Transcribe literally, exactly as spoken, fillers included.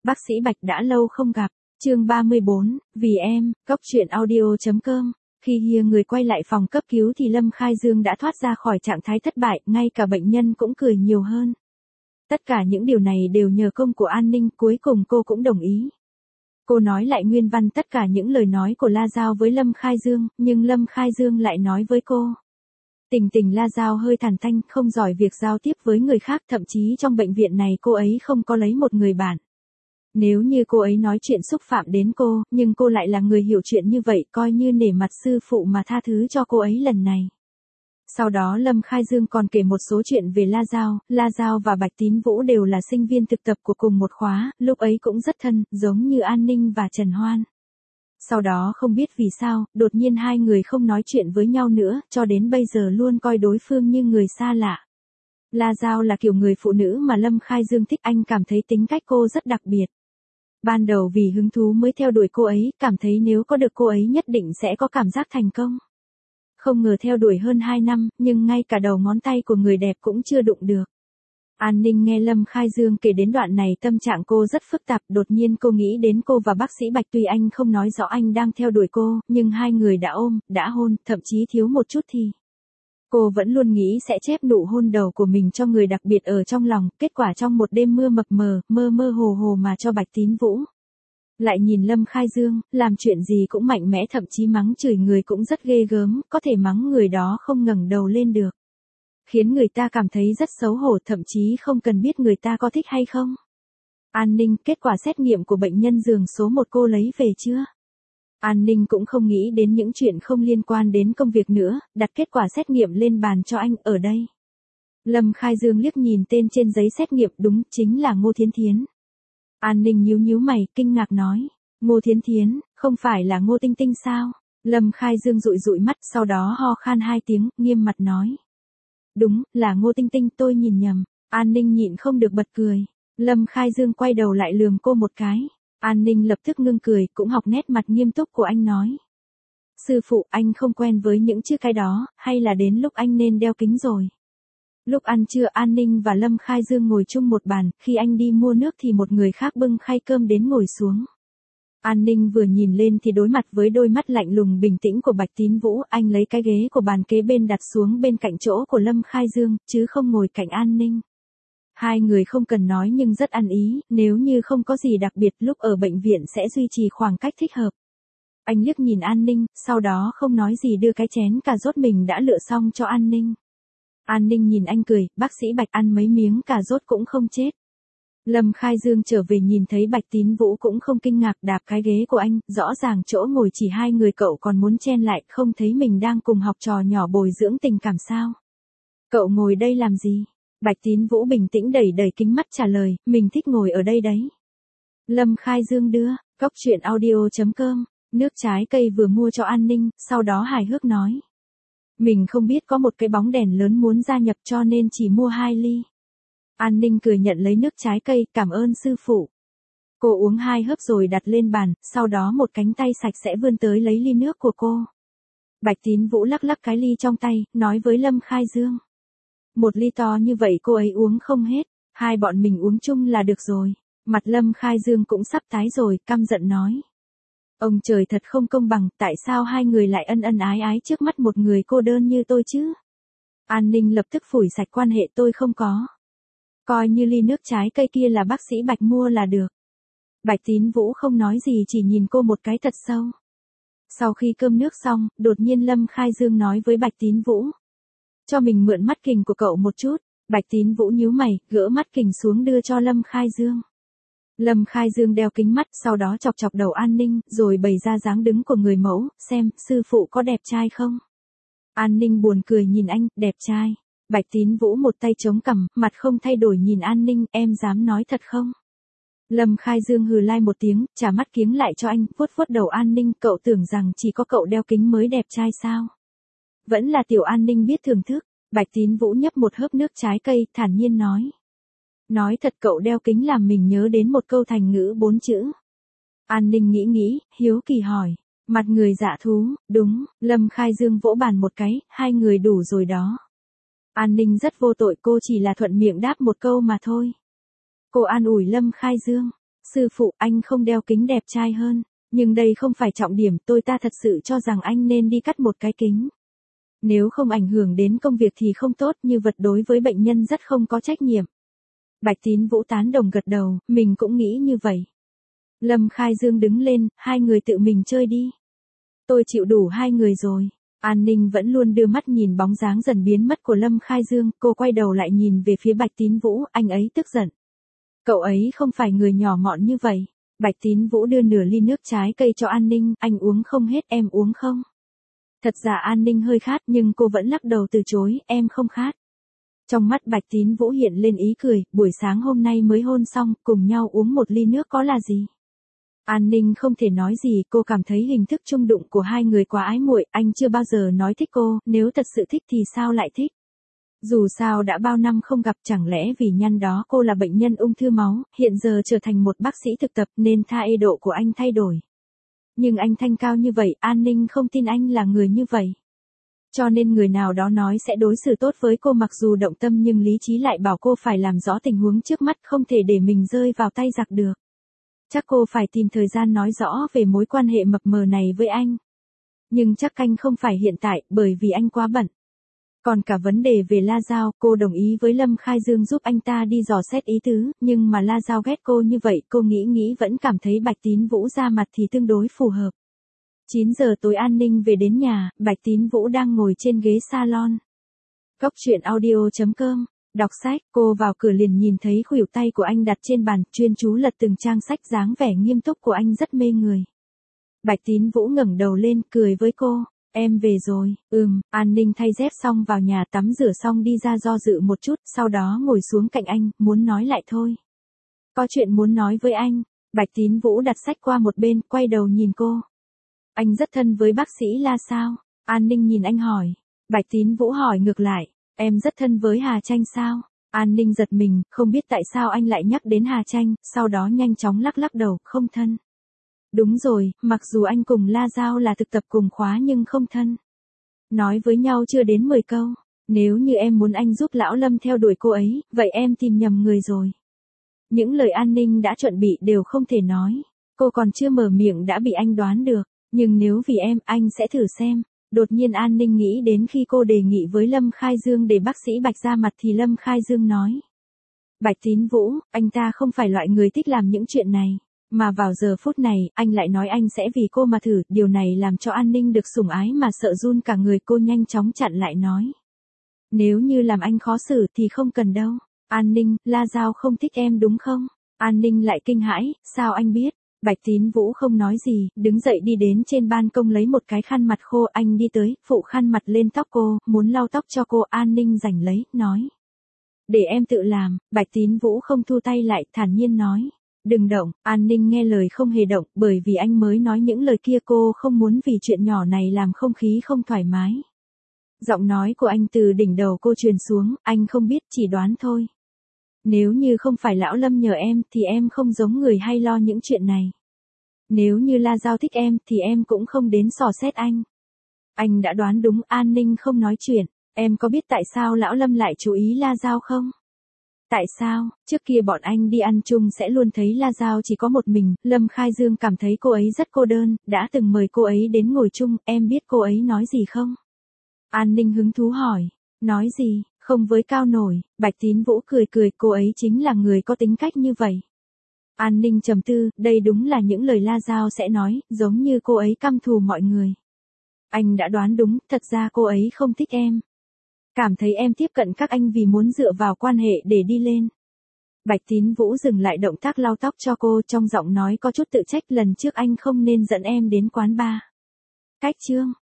Bác sĩ Bạch đã lâu không gặp. Chương ba mươi bốn, vì em, cốc truyện audio.com. Khi Hia người quay lại phòng cấp cứu thì Lâm Khai Dương đã thoát ra khỏi trạng thái thất bại, ngay cả bệnh nhân cũng cười nhiều hơn. Tất cả những điều này đều nhờ công của An Ninh, cuối cùng cô cũng đồng ý. Cô nói lại nguyên văn tất cả những lời nói của La Giao với Lâm Khai Dương, nhưng Lâm Khai Dương lại nói với cô. Tình tình La Giao hơi thản thanh, không giỏi việc giao tiếp với người khác, thậm chí trong bệnh viện này cô ấy không có lấy một người bạn. Nếu như cô ấy nói chuyện xúc phạm đến cô, nhưng cô lại là người hiểu chuyện như vậy, coi như nể mặt sư phụ mà tha thứ cho cô ấy lần này. Sau đó Lâm Khai Dương còn kể một số chuyện về La Giao, La Giao và Bạch Tín Vũ đều là sinh viên thực tập của cùng một khóa, lúc ấy cũng rất thân, giống như An Ninh và Trần Hoan. Sau đó không biết vì sao, đột nhiên hai người không nói chuyện với nhau nữa, cho đến bây giờ luôn coi đối phương như người xa lạ. La Giao là kiểu người phụ nữ mà Lâm Khai Dương thích, anh cảm thấy tính cách cô rất đặc biệt. Ban đầu vì hứng thú mới theo đuổi cô ấy, cảm thấy nếu có được cô ấy nhất định sẽ có cảm giác thành công. Không ngờ theo đuổi hơn hai năm, nhưng ngay cả đầu ngón tay của người đẹp cũng chưa đụng được. An Ninh nghe Lâm Khai Dương kể đến đoạn này tâm trạng cô rất phức tạp, đột nhiên cô nghĩ đến cô và bác sĩ Bạch, tuy anh không nói rõ anh đang theo đuổi cô, nhưng hai người đã ôm, đã hôn, thậm chí thiếu một chút thì. Cô vẫn luôn nghĩ sẽ chép nụ hôn đầu của mình cho người đặc biệt ở trong lòng, kết quả trong một đêm mưa mập mờ, mơ mơ hồ hồ mà cho Bạch Tín Vũ. Lại nhìn Lâm Khai Dương, làm chuyện gì cũng mạnh mẽ, thậm chí mắng chửi người cũng rất ghê gớm, có thể mắng người đó không ngẩng đầu lên được. Khiến người ta cảm thấy rất xấu hổ, thậm chí không cần biết người ta có thích hay không. An Ninh, kết quả xét nghiệm của bệnh nhân giường số một cô lấy về chưa? An Ninh cũng không nghĩ đến những chuyện không liên quan đến công việc nữa, đặt kết quả xét nghiệm lên bàn cho anh, ở đây. Lâm Khai Dương liếc nhìn tên trên giấy xét nghiệm, đúng, chính là Ngô Thiến Thiến. An Ninh nhíu nhíu mày, kinh ngạc nói, Ngô Thiến Thiến, không phải là Ngô Tinh Tinh sao? Lâm Khai Dương dụi dụi mắt, sau đó ho khan hai tiếng, nghiêm mặt nói. Đúng, là Ngô Tinh Tinh, tôi nhìn nhầm. An Ninh nhịn không được bật cười. Lâm Khai Dương quay đầu lại lườm cô một cái. An Ninh lập tức ngưng cười, cũng học nét mặt nghiêm túc của anh nói. Sư phụ, anh không quen với những chữ cái đó, hay là đến lúc anh nên đeo kính rồi. Lúc ăn trưa An Ninh và Lâm Khai Dương ngồi chung một bàn, khi anh đi mua nước thì một người khác bưng khay cơm đến ngồi xuống. An Ninh vừa nhìn lên thì đối mặt với đôi mắt lạnh lùng bình tĩnh của Bạch Tín Vũ, anh lấy cái ghế của bàn kế bên đặt xuống bên cạnh chỗ của Lâm Khai Dương, chứ không ngồi cạnh An Ninh. Hai người không cần nói nhưng rất ăn ý, nếu như không có gì đặc biệt lúc ở bệnh viện sẽ duy trì khoảng cách thích hợp. Anh liếc nhìn An Ninh, sau đó không nói gì đưa cái chén cà rốt mình đã lựa xong cho An Ninh. An Ninh nhìn anh cười, bác sĩ Bạch ăn mấy miếng cà rốt cũng không chết. Lâm Khai Dương trở về nhìn thấy Bạch Tín Vũ cũng không kinh ngạc, đạp cái ghế của anh, rõ ràng chỗ ngồi chỉ hai người cậu còn muốn chen lại, không thấy mình đang cùng học trò nhỏ bồi dưỡng tình cảm sao? Cậu ngồi đây làm gì? Bạch Tín Vũ bình tĩnh đẩy đẩy kính mắt trả lời, mình thích ngồi ở đây đấy. Lâm Khai Dương đưa, cốc truyện audio.com, nước trái cây vừa mua cho An Ninh, sau đó hài hước nói. Mình không biết có một cái bóng đèn lớn muốn gia nhập cho nên chỉ mua hai ly. An Ninh cười nhận lấy nước trái cây, cảm ơn sư phụ. Cô uống hai hớp rồi đặt lên bàn, sau đó một cánh tay sạch sẽ vươn tới lấy ly nước của cô. Bạch Tín Vũ lắc lắc cái ly trong tay, nói với Lâm Khai Dương. Một ly to như vậy cô ấy uống không hết, hai bọn mình uống chung là được rồi. Mặt Lâm Khai Dương cũng sắp tái rồi, căm giận nói. Ông trời thật không công bằng, tại sao hai người lại ân ân ái ái trước mắt một người cô đơn như tôi chứ? An Ninh lập tức phủi sạch quan hệ, tôi không có. Coi như ly nước trái cây kia là bác sĩ Bạch mua là được. Bạch Tín Vũ không nói gì, chỉ nhìn cô một cái thật sâu. Sau khi cơm nước xong, đột nhiên Lâm Khai Dương nói với Bạch Tín Vũ. Cho mình mượn mắt kình của cậu một chút. Bạch Tín Vũ nhíu mày, gỡ mắt kình xuống đưa cho Lâm Khai Dương. Lâm Khai Dương đeo kính mắt, sau đó chọc chọc đầu An Ninh, rồi bày ra dáng đứng của người mẫu, xem, sư phụ có đẹp trai không? An Ninh buồn cười nhìn anh, đẹp trai. Bạch Tín Vũ một tay chống cằm, mặt không thay đổi nhìn An Ninh, em dám nói thật không? Lâm Khai Dương hừ lai một tiếng, trả mắt kiếng lại cho anh, vuốt vuốt đầu An Ninh, cậu tưởng rằng chỉ có cậu đeo kính mới đẹp trai sao? Vẫn là tiểu An Ninh biết thưởng thức. Bạch Tín Vũ nhấp một hớp nước trái cây, thản nhiên nói. Nói thật cậu đeo kính làm mình nhớ đến một câu thành ngữ bốn chữ. An Ninh nghĩ nghĩ, hiếu kỳ hỏi. Mặt người dạ thú, đúng, Lâm Khai Dương vỗ bàn một cái, hai người đủ rồi đó. An Ninh rất vô tội, cô chỉ là thuận miệng đáp một câu mà thôi. Cô an ủi Lâm Khai Dương. Sư phụ, anh không đeo kính đẹp trai hơn. Nhưng đây không phải trọng điểm, tôi ta thật sự cho rằng anh nên đi cắt một cái kính. Nếu không ảnh hưởng đến công việc thì không tốt, như vật đối với bệnh nhân rất không có trách nhiệm. Bạch Tín Vũ tán đồng gật đầu, mình cũng nghĩ như vậy. Lâm Khai Dương đứng lên, hai người tự mình chơi đi. Tôi chịu đủ hai người rồi. An Ninh vẫn luôn đưa mắt nhìn bóng dáng dần biến mất của Lâm Khai Dương, cô quay đầu lại nhìn về phía Bạch Tín Vũ, anh ấy tức giận. Cậu ấy không phải người nhỏ mọn như vậy. Bạch Tín Vũ đưa nửa ly nước trái cây cho An Ninh, anh uống không hết, em uống không? Thật ra An Ninh hơi khát nhưng cô vẫn lắc đầu từ chối, em không khát. Trong mắt Bạch Tín Vũ hiện lên ý cười, buổi sáng hôm nay mới hôn xong, cùng nhau uống một ly nước có là gì? An Ninh không thể nói gì, cô cảm thấy hình thức chung đụng của hai người quá ái muội, anh chưa bao giờ nói thích cô, nếu thật sự thích thì sao lại thích? Dù sao đã bao năm không gặp, chẳng lẽ vì nhăn đó cô là bệnh nhân ung thư máu, hiện giờ trở thành một bác sĩ thực tập nên thái độ của anh thay đổi. Nhưng anh thanh cao như vậy, An Ninh không tin anh là người như vậy. Cho nên người nào đó nói sẽ đối xử tốt với cô mặc dù động tâm nhưng lý trí lại bảo cô phải làm rõ tình huống trước mắt, không thể để mình rơi vào tay giặc được. Chắc cô phải tìm thời gian nói rõ về mối quan hệ mập mờ này với anh. Nhưng chắc anh không phải hiện tại, bởi vì anh quá bận. Còn cả vấn đề về La Giao, cô đồng ý với Lâm Khai Dương giúp anh ta đi dò xét ý tứ, nhưng mà La Giao ghét cô như vậy, cô nghĩ nghĩ vẫn cảm thấy Bạch Tín Vũ ra mặt thì tương đối phù hợp. chín giờ tối An Ninh về đến nhà, Bạch Tín Vũ đang ngồi trên ghế salon. Cốc truyện audio chấm com, đọc sách, cô vào cửa liền nhìn thấy khuỷu tay của anh đặt trên bàn, chuyên chú lật từng trang sách, dáng vẻ nghiêm túc của anh rất mê người. Bạch Tín Vũ ngẩng đầu lên, cười với cô. Em về rồi, ừm, An Ninh thay dép xong vào nhà tắm rửa xong đi ra do dự một chút, sau đó ngồi xuống cạnh anh, muốn nói lại thôi. Có chuyện muốn nói với anh. Bạch Tín Vũ đặt sách qua một bên, quay đầu nhìn cô. Anh rất thân với bác sĩ La sao? An Ninh nhìn anh hỏi. Bạch Tín Vũ hỏi ngược lại, em rất thân với Hà Tranh sao? An Ninh giật mình, không biết tại sao anh lại nhắc đến Hà Tranh, sau đó nhanh chóng lắc lắc đầu, không thân. Đúng rồi, mặc dù anh cùng La Giao là thực tập cùng khóa nhưng không thân. Nói với nhau chưa đến mười câu, nếu như em muốn anh giúp Lão Lâm theo đuổi cô ấy, vậy em tìm nhầm người rồi. Những lời An Ninh đã chuẩn bị đều không thể nói, cô còn chưa mở miệng đã bị anh đoán được, nhưng nếu vì em, anh sẽ thử xem. Đột nhiên An Ninh nghĩ đến khi cô đề nghị với Lâm Khai Dương để bác sĩ Bạch ra mặt thì Lâm Khai Dương nói. Bạch Tín Vũ, anh ta không phải loại người thích làm những chuyện này. Mà vào giờ phút này, anh lại nói anh sẽ vì cô mà thử, điều này làm cho An Ninh được sủng ái mà sợ run cả người, cô nhanh chóng chặn lại nói. Nếu như làm anh khó xử thì không cần đâu. An Ninh, La Giao không thích em đúng không? An Ninh lại kinh hãi, sao anh biết? Bạch Tín Vũ không nói gì, đứng dậy đi đến trên ban công lấy một cái khăn mặt khô, anh đi tới, phụ khăn mặt lên tóc cô, muốn lau tóc cho cô. An Ninh giành lấy, nói. Để em tự làm. Bạch Tín Vũ không thu tay lại, thản nhiên nói. Đừng động. An Ninh nghe lời không hề động, bởi vì anh mới nói những lời kia, cô không muốn vì chuyện nhỏ này làm không khí không thoải mái. Giọng nói của anh từ đỉnh đầu cô truyền xuống, anh không biết, chỉ đoán thôi. Nếu như không phải Lão Lâm nhờ em, thì em không giống người hay lo những chuyện này. Nếu như La Giao thích em, thì em cũng không đến dò xét anh. Anh đã đoán đúng. An Ninh không nói chuyện. Em có biết tại sao Lão Lâm lại chú ý La Giao không? Tại sao, trước kia bọn anh đi ăn chung sẽ luôn thấy La Giao chỉ có một mình, Lâm Khai Dương cảm thấy cô ấy rất cô đơn, đã từng mời cô ấy đến ngồi chung, em biết cô ấy nói gì không? An Ninh hứng thú hỏi, nói gì, không với cao nổi. Bạch Tín Vũ cười cười, cô ấy chính là người có tính cách như vậy. An Ninh trầm tư, đây đúng là những lời La Giao sẽ nói, giống như cô ấy căm thù mọi người. Anh đã đoán đúng, thật ra cô ấy không thích em. Cảm thấy em tiếp cận các anh vì muốn dựa vào quan hệ để đi lên. Bạch Tín Vũ dừng lại động tác lau tóc cho cô, trong giọng nói có chút tự trách, lần trước anh không nên dẫn em đến quán bar. Cách chương